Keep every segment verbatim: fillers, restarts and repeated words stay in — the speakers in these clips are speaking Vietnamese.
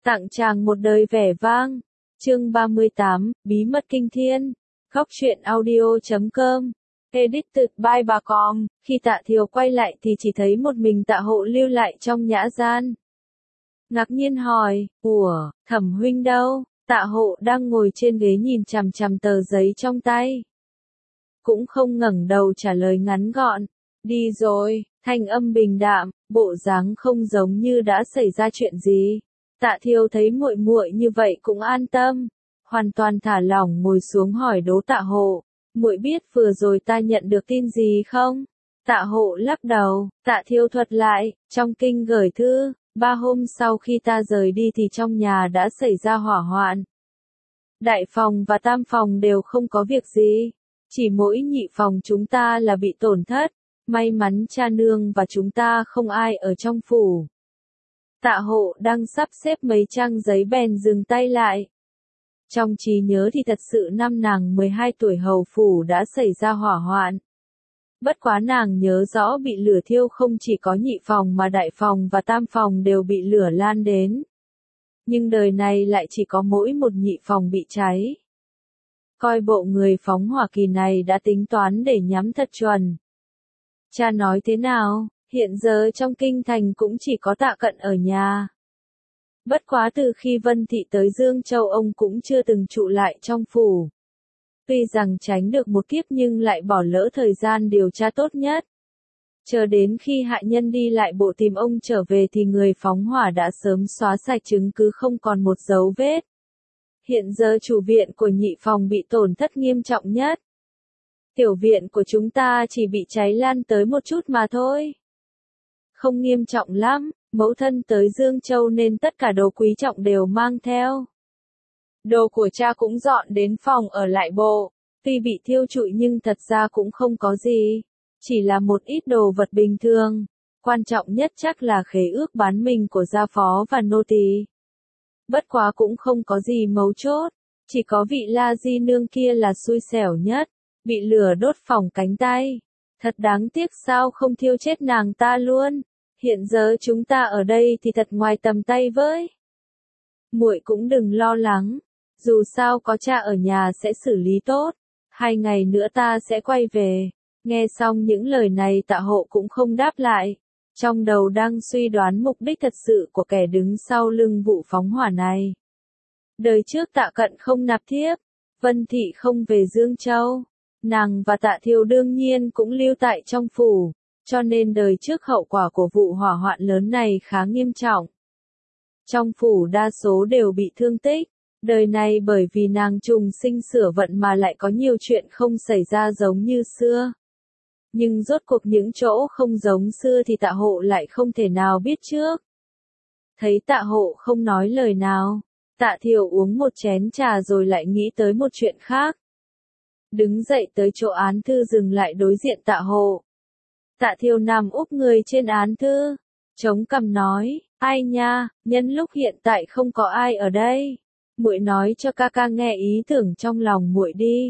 Tặng chàng một đời vẻ vang. Chương ba mươi tám, Bí mật kinh thiên. Góc truyện audio chấm com. Edited by bà com. Khi Tạ Thiều quay lại thì chỉ thấy một mình Tạ Hộ lưu lại trong nhã gian. Ngạc nhiên hỏi, ủa, Thẩm huynh đâu? Tạ Hộ đang ngồi trên ghế nhìn chằm chằm tờ giấy trong tay. Cũng không ngẩng đầu trả lời ngắn gọn. Đi rồi, thanh âm bình đạm, bộ dáng không giống như đã xảy ra chuyện gì. Tạ Thiều thấy muội muội như vậy cũng an tâm, hoàn toàn thả lỏng ngồi xuống hỏi đố Tạ Hộ, muội biết vừa rồi ta nhận được tin gì không? Tạ Hộ lắc đầu, Tạ Thiều thuật lại, trong kinh gửi thư, ba hôm sau khi ta rời đi thì trong nhà đã xảy ra hỏa hoạn. Đại phòng và tam phòng đều không có việc gì, chỉ mỗi nhị phòng chúng ta là bị tổn thất, may mắn cha nương và chúng ta không ai ở trong phủ. Tạ Hộ đang sắp xếp mấy trang giấy bèn dừng tay lại. Trong trí nhớ thì thật sự năm nàng mười hai tuổi hầu phủ đã xảy ra hỏa hoạn. Bất quá nàng nhớ rõ bị lửa thiêu không chỉ có nhị phòng mà đại phòng và tam phòng đều bị lửa lan đến. Nhưng đời này lại chỉ có mỗi một nhị phòng bị cháy. Coi bộ người phóng hỏa kỳ này đã tính toán để nhắm thật chuẩn. Cha nói thế nào? Hiện giờ trong kinh thành cũng chỉ có Tạ Cận ở nhà. Bất quá từ khi Vân Thị tới Dương Châu ông cũng chưa từng trụ lại trong phủ. Tuy rằng tránh được một kiếp nhưng lại bỏ lỡ thời gian điều tra tốt nhất. Chờ đến khi hạ nhân đi lại bộ tìm ông trở về thì người phóng hỏa đã sớm xóa sạch chứng cứ không còn một dấu vết. Hiện giờ chủ viện của nhị phòng bị tổn thất nghiêm trọng nhất. Tiểu viện của chúng ta chỉ bị cháy lan tới một chút mà thôi. Không nghiêm trọng lắm, mẫu thân tới Dương Châu nên tất cả đồ quý trọng đều mang theo. Đồ của cha cũng dọn đến phòng ở lại bộ, tuy bị thiêu trụi nhưng thật ra cũng không có gì, chỉ là một ít đồ vật bình thường, quan trọng nhất chắc là khế ước bán mình của gia phó và nô tỳ. Bất quá cũng không có gì mấu chốt, chỉ có vị La Di nương kia là xui xẻo nhất, bị lửa đốt phỏng cánh tay. Thật đáng tiếc sao không thiêu chết nàng ta luôn. Hiện giờ chúng ta ở đây thì thật ngoài tầm tay với. Muội cũng đừng lo lắng, dù sao có cha ở nhà sẽ xử lý tốt. Hai ngày nữa ta sẽ quay về. Nghe xong những lời này Tạ Hộ cũng không đáp lại. Trong đầu đang suy đoán mục đích thật sự của kẻ đứng sau lưng vụ phóng hỏa này. Đời trước Tạ Cận không nạp thiếp, Vân Thị không về Dương Châu. Nàng và Tạ Thiều đương nhiên cũng lưu tại trong phủ, cho nên đời trước hậu quả của vụ hỏa hoạn lớn này khá nghiêm trọng. Trong phủ đa số đều bị thương tích, đời này bởi vì nàng trùng sinh sửa vận mà lại có nhiều chuyện không xảy ra giống như xưa. Nhưng rốt cuộc những chỗ không giống xưa thì Tạ Hộ lại không thể nào biết trước. Thấy Tạ Hộ không nói lời nào, Tạ Thiều uống một chén trà rồi lại nghĩ tới một chuyện khác. Đứng dậy tới chỗ án thư dừng lại đối diện Tạ Hộ. Tạ Thiều nằm úp người trên án thư, chống cằm nói, ai nha, nhân lúc hiện tại không có ai ở đây, muội nói cho ca ca nghe ý tưởng trong lòng muội đi.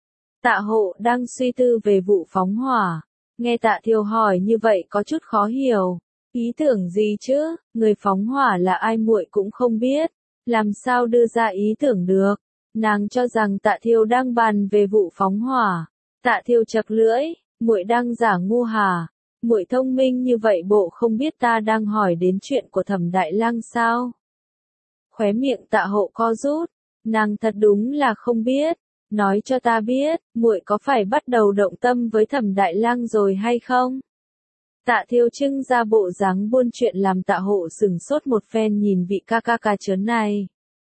Tạ Hộ đang suy tư về vụ phóng hỏa, nghe Tạ Thiều hỏi như vậy có chút khó hiểu, ý tưởng gì chứ, người phóng hỏa là ai muội cũng không biết, làm sao đưa ra ý tưởng được. Nàng cho rằng Tạ Thiều đang bàn về vụ phóng hỏa. Tạ Thiều chật lưỡi, muội đang giả ngu hả? Muội thông minh như vậy bộ không biết ta đang hỏi đến chuyện của Thẩm Đại Lang sao? Khóe miệng Tạ Hộ co rút, nàng thật đúng là không biết, nói cho ta biết, muội có phải bắt đầu động tâm với Thẩm Đại Lang rồi hay không? Tạ Thiều trưng ra bộ dáng buôn chuyện làm Tạ Hộ sửng sốt một phen nhìn vị ca ca ca trớn này.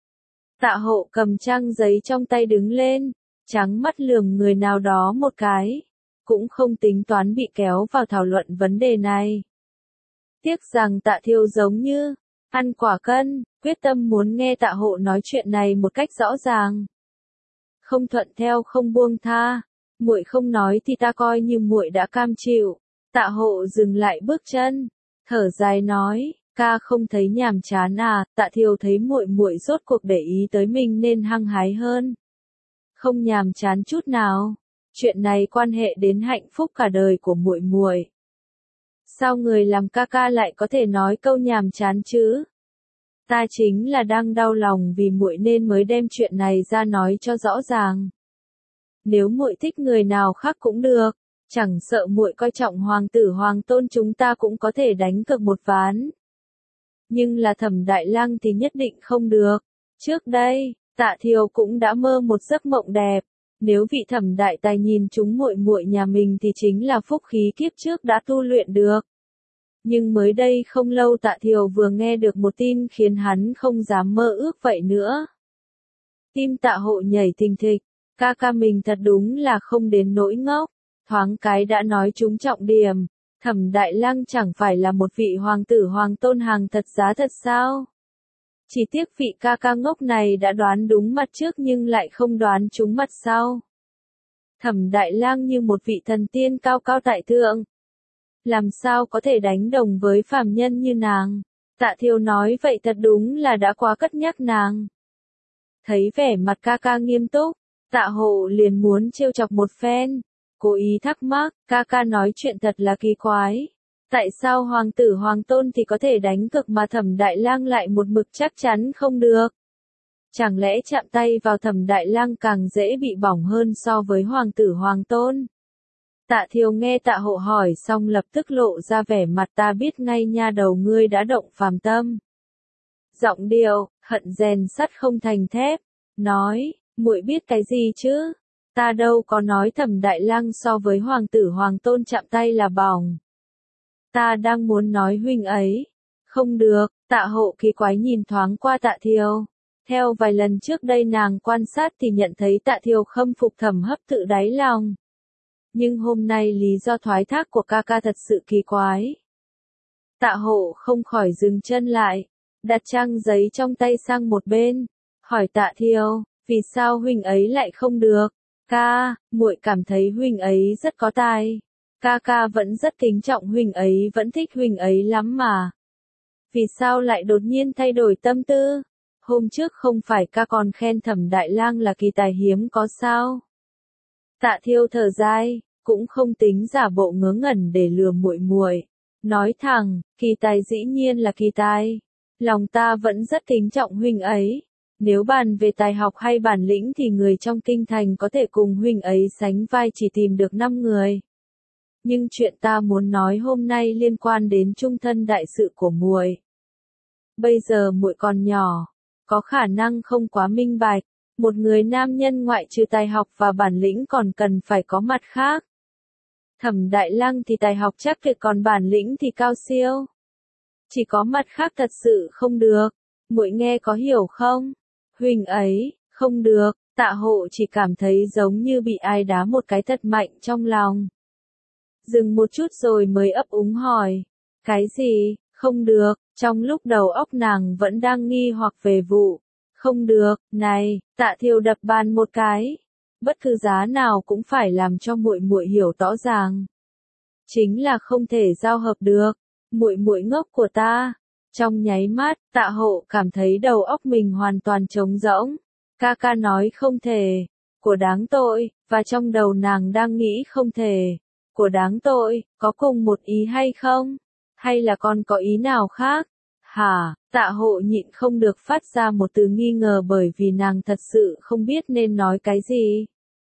Tạ Hộ cầm trang giấy trong tay đứng lên, trắng mắt lườm người nào đó một cái, cũng không tính toán bị kéo vào thảo luận vấn đề này. Tiếc rằng Tạ Thiều giống như ăn quả cân, quyết tâm muốn nghe Tạ Hộ nói chuyện này một cách rõ ràng. Không thuận theo không buông tha, muội không nói thì ta coi như muội đã cam chịu. Tạ Hộ dừng lại bước chân, thở dài nói. Ca không thấy nhàm chán à? Tạ Thiều thấy muội muội rốt cuộc để ý tới mình nên hăng hái hơn. Không nhàm chán chút nào, chuyện này quan hệ đến hạnh phúc cả đời của muội muội. Sao người làm ca ca lại có thể nói câu nhàm chán chứ? Ta chính là đang đau lòng vì muội nên mới đem chuyện này ra nói cho rõ ràng. Nếu muội thích người nào khác cũng được, chẳng sợ muội coi trọng hoàng tử hoàng tôn chúng ta cũng có thể đánh cược một ván. Nhưng là Thẩm Đại Lang thì nhất định không được. Trước đây, Tạ Thiều cũng đã mơ một giấc mộng đẹp. Nếu vị Thẩm đại tài nhìn chúng muội muội nhà mình thì chính là phúc khí kiếp trước đã tu luyện được. Nhưng mới đây không lâu Tạ Thiều vừa nghe được một tin khiến hắn không dám mơ ước vậy nữa. Tim Tạ Hộ nhảy thình thịch, ca ca mình thật đúng là không đến nỗi ngốc, thoáng cái đã nói trúng trọng điểm. Thẩm Đại Lang chẳng phải là một vị hoàng tử hoàng tôn hàng thật giá thật sao? Chỉ tiếc vị ca ca ngốc này đã đoán đúng mặt trước nhưng lại không đoán trúng mặt sau. Thẩm Đại Lang như một vị thần tiên cao cao tại thượng. Làm sao có thể đánh đồng với phàm nhân như nàng? Tạ Thiều nói vậy thật đúng là đã quá cất nhắc nàng. Thấy vẻ mặt ca ca nghiêm túc, Tạ Hộ liền muốn trêu chọc một phen. Cố ý thắc mắc, ca ca nói chuyện thật là kỳ quái. Tại sao hoàng tử hoàng tôn thì có thể đánh cực mà Thẩm Đại Lang lại một mực chắc chắn không được? Chẳng lẽ chạm tay vào Thẩm Đại Lang càng dễ bị bỏng hơn so với hoàng tử hoàng tôn? Tạ Thiều nghe Tạ Hộ hỏi xong lập tức lộ ra vẻ mặt ta biết ngay nha đầu ngươi đã động phàm tâm. Giọng điệu, hận rèn sắt không thành thép, nói, muội biết cái gì chứ? Ta đâu có nói Thẩm Đại Lang so với hoàng tử hoàng tôn chạm tay là bỏng. Ta đang muốn nói huynh ấy. Không được, Tạ Hộ kỳ quái nhìn thoáng qua Tạ Thiều. Theo vài lần trước đây nàng quan sát thì nhận thấy Tạ Thiều khâm phục Thẩm Hấp tự đáy lòng. Nhưng hôm nay lý do thoái thác của ca ca thật sự kỳ quái. Tạ Hộ không khỏi dừng chân lại, đặt trang giấy trong tay sang một bên, hỏi Tạ Thiều, vì sao huynh ấy lại không được? Ca, muội cảm thấy huynh ấy rất có tài. Ca ca vẫn rất kính trọng huynh ấy, vẫn thích huynh ấy lắm mà. Vì sao lại đột nhiên thay đổi tâm tư? Hôm trước không phải ca còn khen Thẩm Đại Lang là kỳ tài hiếm có sao? Tạ Thiều thở dài, cũng không tính giả bộ ngớ ngẩn để lừa muội muội, nói thẳng, kỳ tài dĩ nhiên là kỳ tài, lòng ta vẫn rất kính trọng huynh ấy. Nếu bàn về tài học hay bản lĩnh thì người trong kinh thành có thể cùng huynh ấy sánh vai chỉ tìm được năm người. Nhưng chuyện ta muốn nói hôm nay liên quan đến chung thân đại sự của muội. Bây giờ muội còn nhỏ, có khả năng không quá minh bạch, một người nam nhân ngoại trừ tài học và bản lĩnh còn cần phải có mặt khác. Thẩm Đại Lang thì tài học chắc tuyệt còn bản lĩnh thì cao siêu. Chỉ có mặt khác thật sự không được. Muội nghe có hiểu không? Huynh ấy, không được, Tạ Hộ chỉ cảm thấy giống như bị ai đá một cái thật mạnh trong lòng. Dừng một chút rồi mới ấp úng hỏi. Cái gì, không được, trong lúc đầu óc nàng vẫn đang nghi hoặc về vụ. Không được, này, Tạ Thiều đập bàn một cái. Bất cứ giá nào cũng phải làm cho muội muội hiểu rõ ràng. Chính là không thể giao hợp được, muội muội ngốc của ta. Trong nháy mắt, Tạ Hộ cảm thấy đầu óc mình hoàn toàn trống rỗng. Ca ca nói không thể, của đáng tội, và trong đầu nàng đang nghĩ không thể, của đáng tội, có cùng một ý hay không? Hay là còn có ý nào khác? Hả? Tạ Hộ nhịn không được phát ra một từ nghi ngờ bởi vì nàng thật sự không biết nên nói cái gì.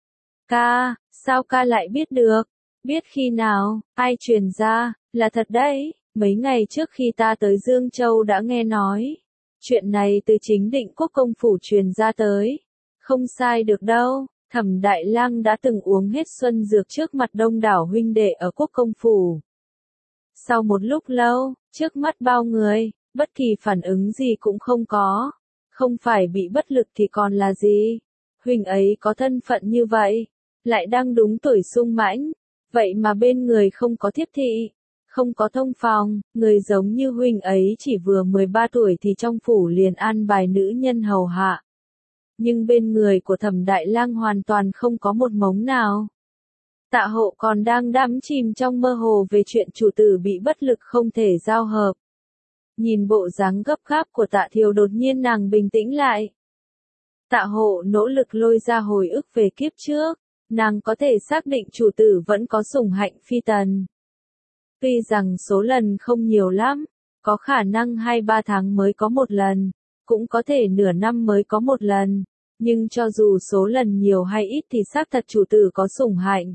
Ca, sao ca lại biết được? Biết khi nào, ai truyền ra, là thật đấy, mấy ngày trước khi ta tới Dương Châu đã nghe nói. Chuyện này từ chính Định Quốc công phủ truyền ra tới. Không sai được đâu, Thẩm Đại Lang đã từng uống hết xuân dược trước mặt đông đảo huynh đệ ở Quốc công phủ. Sau một lúc lâu, trước mắt bao người, bất kỳ phản ứng gì cũng không có. Không phải bị bất lực thì còn là gì? Huynh ấy có thân phận như vậy, lại đang đúng tuổi sung mãnh, vậy mà bên người không có thiếp thị, không có thông phòng, người giống như huynh ấy chỉ vừa mười ba tuổi thì trong phủ liền an bài nữ nhân hầu hạ. Nhưng bên người của Thẩm Đại Lang hoàn toàn không có một mống nào. Tạ Hộ còn đang đắm chìm trong mơ hồ về chuyện chủ tử bị bất lực không thể giao hợp. Nhìn bộ dáng gấp gáp của Tạ Thiều đột nhiên nàng bình tĩnh lại. Tạ Hộ nỗ lực lôi ra hồi ức về kiếp trước, nàng có thể xác định chủ tử vẫn có sủng hạnh phi tần. Tuy rằng số lần không nhiều lắm, Có khả năng hai ba tháng mới có một lần, cũng có thể nửa năm mới có một lần, nhưng cho dù số lần nhiều hay ít thì xác thật chủ tử có sủng hạnh.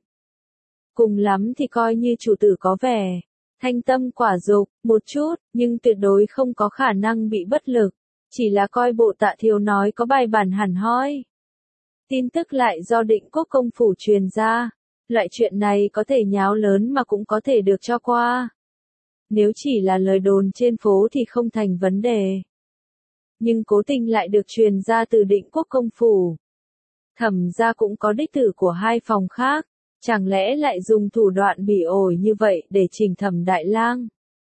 Cùng lắm thì coi như chủ tử có vẻ thanh tâm quả dục một chút, nhưng tuyệt đối không có khả năng bị bất lực, chỉ là coi bộ Tạ Thiều nói có bài bản hẳn hoi. Tin tức lại do Định Quốc công phủ truyền ra, loại chuyện này có thể nháo lớn mà cũng có thể được cho qua. Nếu chỉ là lời đồn trên phố thì không thành vấn đề. Nhưng cố tình lại được truyền ra từ Định Quốc công phủ. Thẩm gia cũng có đích tử của hai phòng khác, chẳng lẽ lại dùng thủ đoạn bỉ ổi như vậy để chỉnh Thẩm Đại Lang?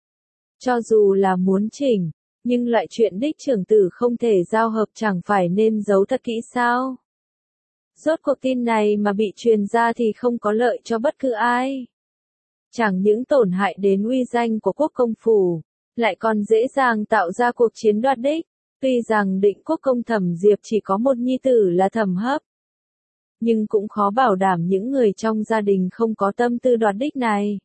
Cho dù là muốn chỉnh, nhưng loại chuyện đích trưởng tử không thể giao hợp chẳng phải nên giấu thật kỹ sao? Rốt cuộc tin này mà bị truyền ra thì không có lợi cho bất cứ ai. Chẳng những tổn hại đến uy danh của quốc công phủ, lại còn dễ dàng tạo ra cuộc chiến đoạt đích. Tuy rằng Định Quốc công Thẩm Diệp chỉ có một nhi tử là Thẩm Hấp, nhưng cũng khó bảo đảm những người trong gia đình không có tâm tư đoạt đích này.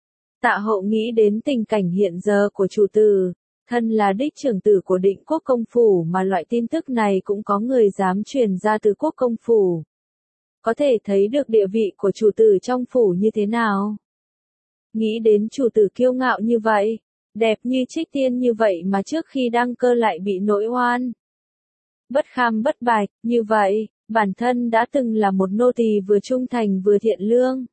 Tạ Hậu nghĩ đến tình cảnh hiện giờ của chủ tử, thân là đích trưởng tử của Định Quốc công phủ mà loại tin tức này cũng có người dám truyền ra từ quốc công phủ. Có thể thấy được địa vị của chủ tử trong phủ như thế nào. Nghĩ đến chủ tử kiêu ngạo như vậy, đẹp như Trích Tiên như vậy mà trước khi đăng cơ lại bị nỗi oan. Bất kham bất bạch, như vậy, bản thân đã từng là một nô tỳ vừa trung thành vừa thiện lương.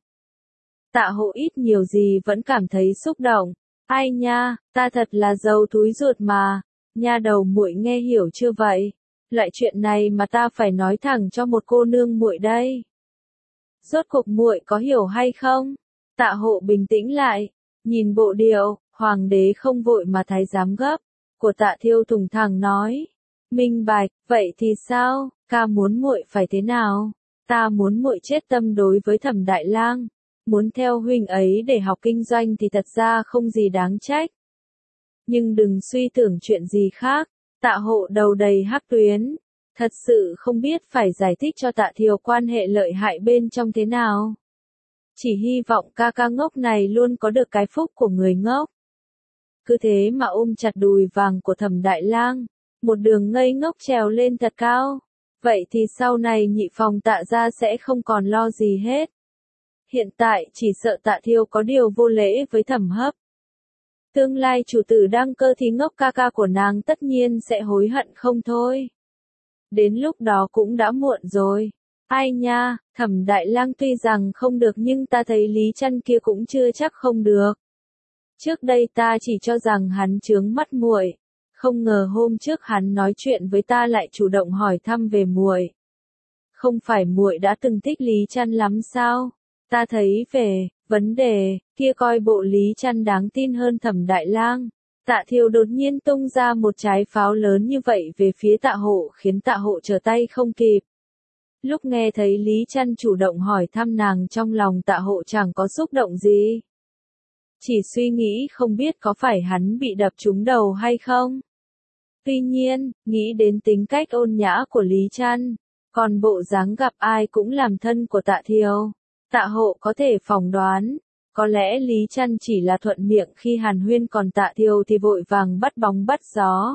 Tạ Hộ ít nhiều gì vẫn cảm thấy xúc động. Ai nha, ta thật là giàu túi ruột mà, nha đầu muội nghe hiểu chưa vậy? Loại chuyện này mà ta phải nói thẳng cho một cô nương muội đây. Rốt cuộc muội có hiểu hay không? Tạ Hộ bình tĩnh lại, nhìn bộ điệu, hoàng đế không vội mà thái giám gấp, của Tạ Thiêu thùng thẳng nói. Minh bạch, vậy thì sao, ca muốn muội phải thế nào? Ta muốn muội chết tâm đối với Thẩm Đại Lang, muốn theo huynh ấy để học kinh doanh thì thật ra không gì đáng trách. Nhưng đừng suy tưởng chuyện gì khác, Tạ Hộ đầu đầy hắc tuyến, thật sự không biết phải giải thích cho Tạ Thiều quan hệ lợi hại bên trong thế nào. Chỉ hy vọng ca ca ngốc này luôn có được cái phúc của người ngốc. Cứ thế mà ôm chặt đùi vàng của Thẩm Đại Lang, một đường ngây ngốc trèo lên thật cao. Vậy thì sau này nhị phòng Tạ gia sẽ không còn lo gì hết. Hiện tại chỉ sợ Tạ Thiêu có điều vô lễ với Thẩm Hấp. Tương lai chủ tử đăng cơ thì ngốc ca ca của nàng tất nhiên sẽ hối hận không thôi. Đến lúc đó cũng đã muộn rồi. Ai nha, Thẩm Đại Lang tuy rằng không được nhưng ta thấy Lý Trăn kia cũng chưa chắc không được. Trước đây ta chỉ cho rằng hắn chướng mắt muội, không ngờ hôm trước hắn nói chuyện với ta lại chủ động hỏi thăm về muội. Không phải muội đã từng thích Lý Trăn lắm sao? Ta thấy về vấn đề kia coi bộ Lý Trăn đáng tin hơn Thẩm Đại Lang. Tạ Thiều đột nhiên tung ra một trái pháo lớn như vậy về phía Tạ Hộ khiến Tạ Hộ trở tay không kịp. Lúc nghe thấy Lý Trăn chủ động hỏi thăm nàng trong lòng Tạ Hộ chẳng có xúc động gì. Chỉ suy nghĩ không biết có phải hắn bị đập trúng đầu hay không. Tuy nhiên, nghĩ đến tính cách ôn nhã của Lý Trăn, còn bộ dáng gặp ai cũng làm thân của Tạ Thiều. Tạ Hộ có thể phỏng đoán, có lẽ Lý Trăn chỉ là thuận miệng khi hàn huyên còn Tạ Thiều thì vội vàng bắt bóng bắt gió.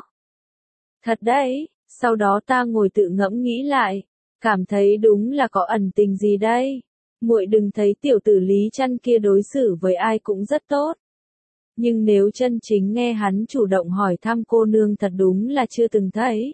Thật đấy, sau đó ta ngồi tự ngẫm nghĩ lại, cảm thấy đúng là có ẩn tình gì đây. Muội đừng thấy tiểu tử Lý Trăn kia đối xử với ai cũng rất tốt. Nhưng nếu chân chính nghe hắn chủ động hỏi thăm cô nương thật đúng là chưa từng thấy.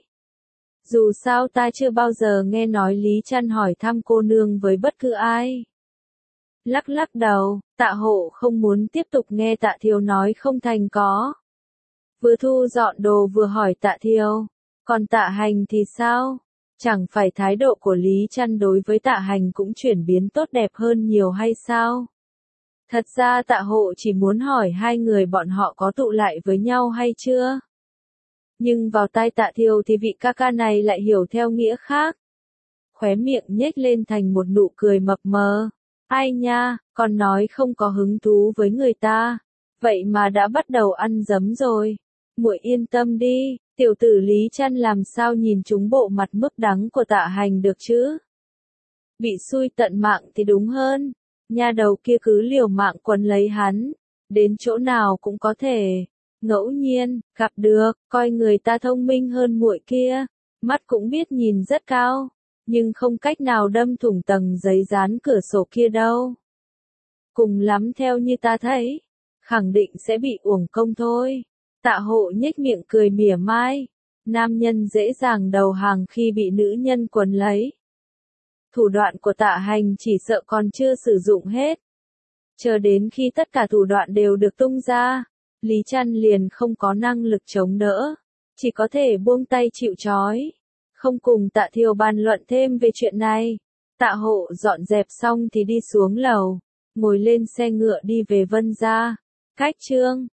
Dù sao ta chưa bao giờ nghe nói Lý Trăn hỏi thăm cô nương với bất cứ ai. Lắc lắc đầu, Tạ Hộ không muốn tiếp tục nghe Tạ Thiều nói không thành có. Vừa thu dọn đồ vừa hỏi Tạ Thiều, còn Tạ Hành thì sao? Chẳng phải thái độ của Lý Trăn đối với Tạ Hành cũng chuyển biến tốt đẹp hơn nhiều hay sao? Thật ra Tạ Hộ chỉ muốn hỏi hai người bọn họ có tụ lại với nhau hay chưa? Nhưng vào tai Tạ Thiều thì vị ca ca này lại hiểu theo nghĩa khác. Khóe miệng nhếch lên thành một nụ cười mập mờ. Ai nha, còn nói không có hứng thú với người ta. Vậy mà đã bắt đầu ăn dấm rồi. Muội yên tâm đi, tiểu tử Lý Trăn làm sao nhìn trúng bộ mặt mức đắng của Tạ Hành được chứ? Bị xui tận mạng thì đúng hơn. Nha đầu kia cứ liều mạng quấn lấy hắn. Đến chỗ nào cũng có thể. Ngẫu nhiên, gặp được, coi người ta thông minh hơn muội kia, mắt cũng biết nhìn rất cao, nhưng không cách nào đâm thủng tầng giấy dán cửa sổ kia đâu. Cùng lắm theo như ta thấy, khẳng định sẽ bị uổng công thôi. Tạ Hộ nhếch miệng cười mỉa mai, nam nhân dễ dàng đầu hàng khi bị nữ nhân quấn lấy. Thủ đoạn của Tạ Hành chỉ sợ còn chưa sử dụng hết. Chờ đến khi tất cả thủ đoạn đều được tung ra, Lý Trăn liền không có năng lực chống đỡ, chỉ có thể buông tay chịu trói, không cùng Tạ Thiều bàn luận thêm về chuyện này. Tạ Hộ dọn dẹp xong thì đi xuống lầu, ngồi lên xe ngựa đi về Vân gia. Cách chương